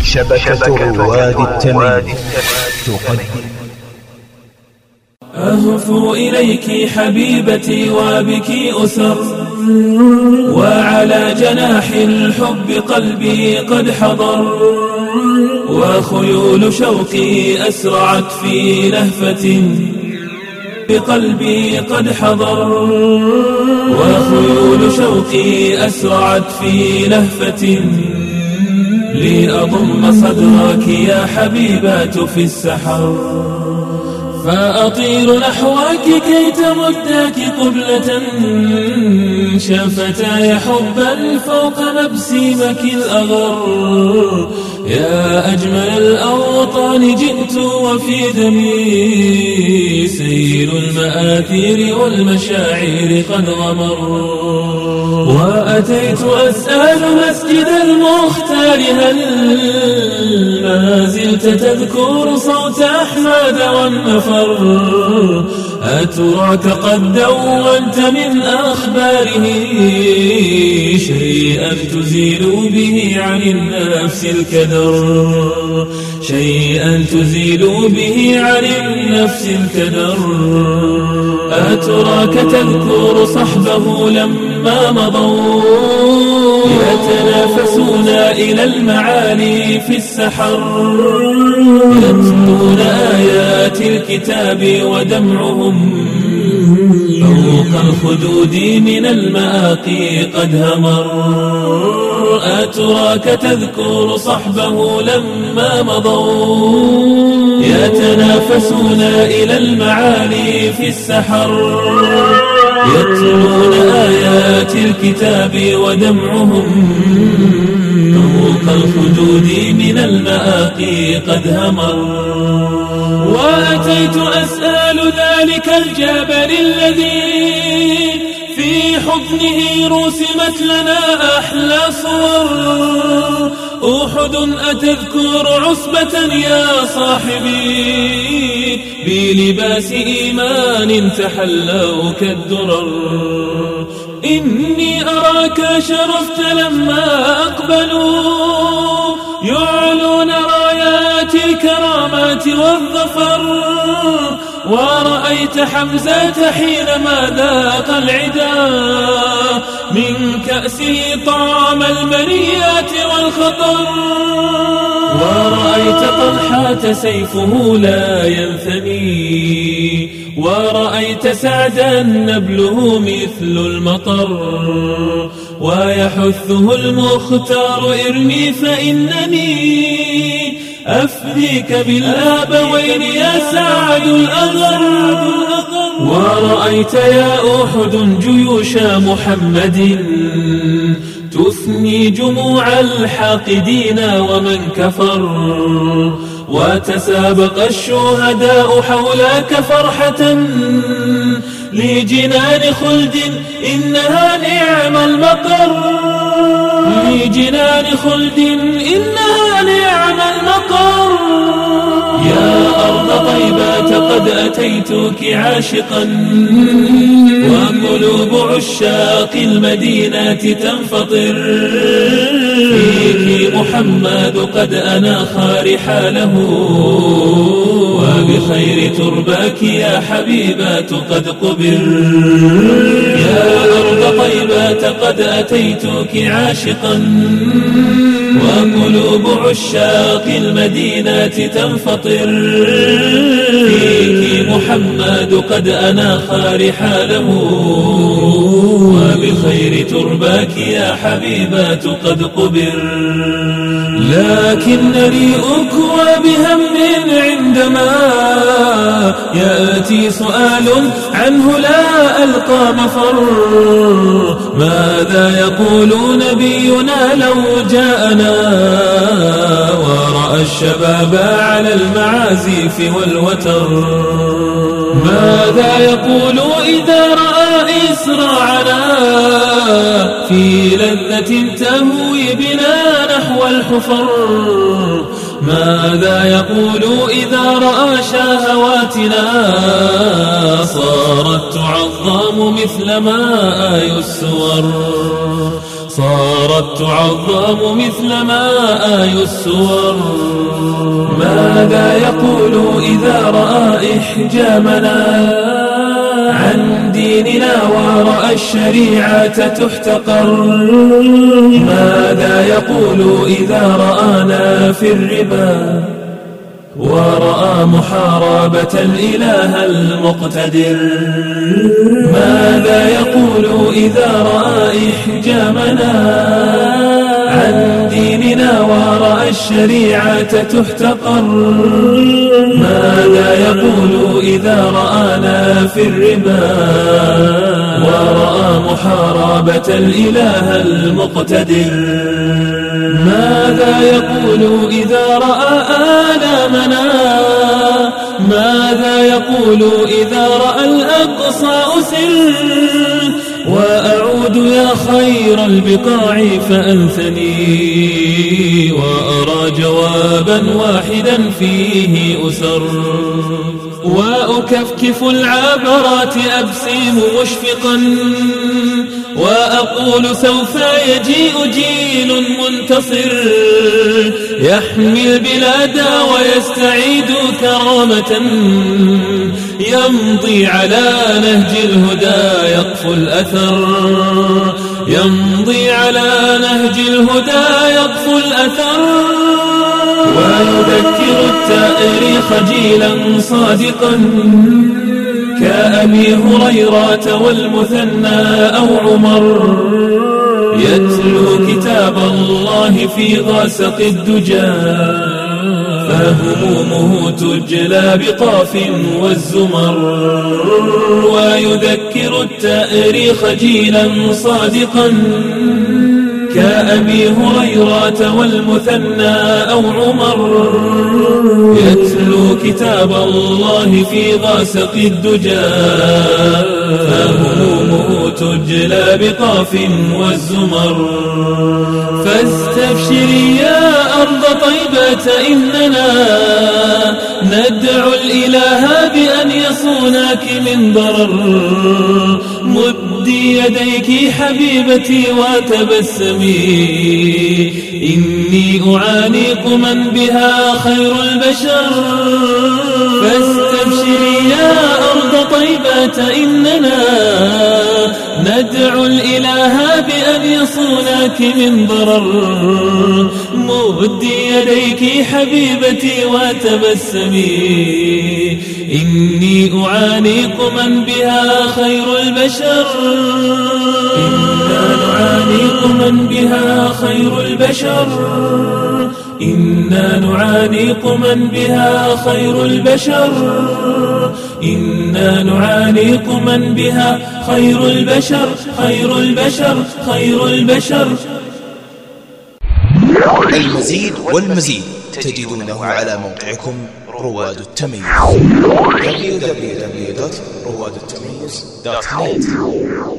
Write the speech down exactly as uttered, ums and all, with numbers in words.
شبكة رواد التميم تقدم. أهفو إليك حبيبتي وبك أسر، وعلى جناح الحب قلبي قد حضر، وخيول شوقي أسرعت في لهفة بقلبي قد حضر، وخيول شوقي أسرعت في لهفة لأضم صدرك يا حبيبات في السحر، فأطير نحوك كي تمدك قبلة شفتاي حبا فوق مبسيمك الأغر، يا أجمل الأوطان جئت وفي دمي سيل المآثير والمشاعر قد غمر، وأتيت أسأل مسجد المختار هل ما زلت تذكر صوت أحمد والنفر، أتراك قد دونت من أخباره شيئا تزيل به عن النفس الكدر، شيئا تزيل به عن النفس الكدر، أتراك تذكر صحبه لما مضوا يتنافسون إلى المعالي في السحر، يتلون آيات الكتاب ودمعهم فوق الخدود من المآقي قد همر، أتراك تذكر صحبه لما مضوا يتنافسون إلى المعالي في السحر، يتلون آيات الكتاب ودمعهم فوق الخدود من المآقي قد همر، وأتيت أسأل ذلك الجبل الذي في حضنه رسمت لنا أحلى صور، أحد أتذكر عصبة يا صاحبي بلباس إيمان تحلوا كالدرر، إني أراك شرفت لما أقبلوا يعلون رايات الكرامات والظفر، ورأيت حمزة حينما ذاق العدا من كأسه طعم المنيات والخطر، ورأيت طلحة سيفه لا ينثني، ورأيت سعدا نبله مثل المطر، ويحثه المختار ارمي فإنني أفديك بالآبوين يا سعد الأغر، ورأيت يا أحد جيوش محمد تثني جموع الحاقدين ومن كفر، وتسابق الشهداء حولك فرحة لجنان خلد إنها نعم المقر، لجنان خلد إنها نعم المقر، يا أرض طيبة قد أتيتك عاشقا وقلوب عشاق المدينة تنفطر، فيك محمد قد أناخ رحاله وبخير ترباك يا حبيبات قد قبر، يا أرض طيبة قد أتيتك عاشقا وقلوب عشاق المدينة تنفطر، فيك محمد قد أناخ رحاله وبخير ترباك يا حبيبات قد قبر، لكنني أكوى بهم عندما يأتي سؤال عنه لا ألقى مفر، ماذا يقول نبينا لو جاءنا ورأى الشباب على المعازف والوتر، ماذا يقول إذا رأى إسراعنا في لذة تهوي بنا نحو الحفر، ماذا يقول إذا رأى شهواتنا صارت تعظم مثل ما آي السور، صارت تعظم مثل ما آي السور. ماذا يقول إذا رأى إحجامنا عن ديننا ورأى الشريعة تحتقر؟ ماذا يقول إذا رآنا في الربا ورأى محاربة الإله المقتدر؟ ماذا يقول إذا رأى إحجامنا عن ديننا ورأى الشريعة تحتقر؟ ماذا يقول إذا رآنا في الربا ورأى محاربة الإله المقتدر؟ ماذا يقول إذا رأى آلامنا؟ ماذا يقول إذا رأى الأقصى أسر؟ وأعود يا خير البقاع فأنثني وأرى جوابا واحدا فيه أسر. وأكفكف العبرات أبسم مشفقا وأقول سوف يجيء جيل منتصر يحمي البلاد ويستعيد كرامة يمضي على نهج الهدى يقفو الأثر. يمضي على نهج الهدى يقفو الأثر. ويذكر التاريخ جيلا صادقا كأبي هريرة والمثنى أو عمر يتلو كتاب الله في غاسق الدجى فهمومه تجلى بقاف والزمر. ويذكر التاريخ جيلا صادقا كأبي هريرة والمثنى أو عمر يتلو كتاب الله في غاسق الدجى فهمومه تجلى بقاف والزمر. فاستبشري يا أرض طيبة إننا ندعو الإله بأن يصونك من ضرر. مدي يديك حبيبتي وتبسمي إني أعانق من بها خير البشر. فاستبشري يا أرض طيبة إننا ندعو الإله بأن يصونك من ضرر. مدي يديك حبيبتي وتبسمي إني أعانق من بها خير البشر. إنا نعانق من بها خير البشر. إنا نعانق من بها خير البشر. إنا نعانق من بها خير البشر. خير البشر خير البشر. المزيد والمزيد تجدونه على موقعكم رواد التميز دبليو دبليو دبليو دوت رواد التميز دوت نت.